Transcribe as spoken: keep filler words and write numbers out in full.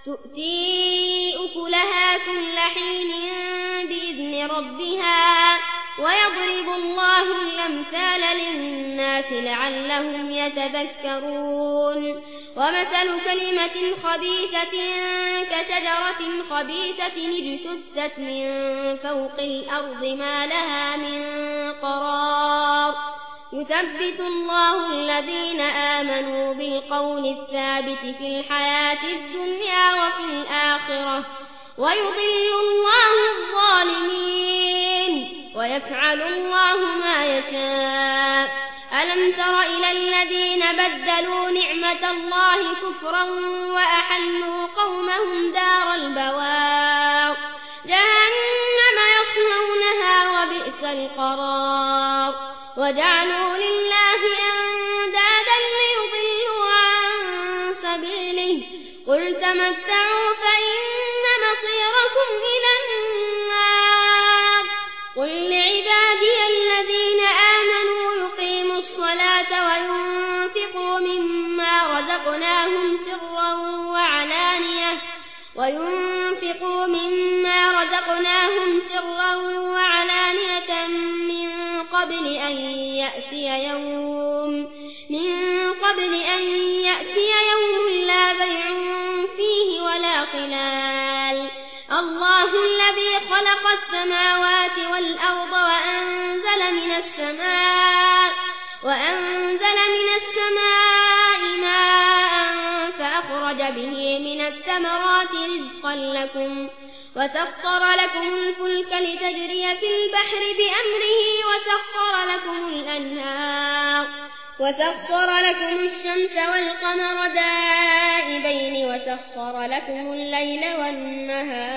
تؤتي أكلها كل حين بإذن ربها ويضرب الله الأمثال للناس لعلهم يتذكرون ومثل كلمة خبيثة كشجرة خبيثة اجتثت من فوق الأرض ما لها من قرار يثبت الله الذين آمنوا بالقول الثابت في الحياة الدنيا وفي الآخرة ويضل الله الظالمين ويفعل الله ما يشاء ألم تر إلى الذين بدلوا نعمة الله كفرا وأحلوا قومهم دار البوار جهنم يصلونها وبئس القرار وجعلوا لله أندادا ليضلوا عن سبيله قل تمتعوا فإن مصيركم إلى النار قل لعبادي الذين آمنوا يقيموا الصلاة وينفقوا مما رزقناهم سرا وعلانية وينفقوا مما رزقناهم سرا وعلانية من قبل أن يأتي يوم من قبل أن يأتي يوم لا بيع فيه ولا خلال الله الذي خلق السماوات والأرض وأنزل من السماء وأنزل من السماء ماء فأخرج به من الثمرات رزقا لكم وسخر لكم الفلك لتجري في البحر بأمره وسخر لكم الأنهار وسخر لكم الشمس والقمر دائبين وسخر لكم الليل والنهار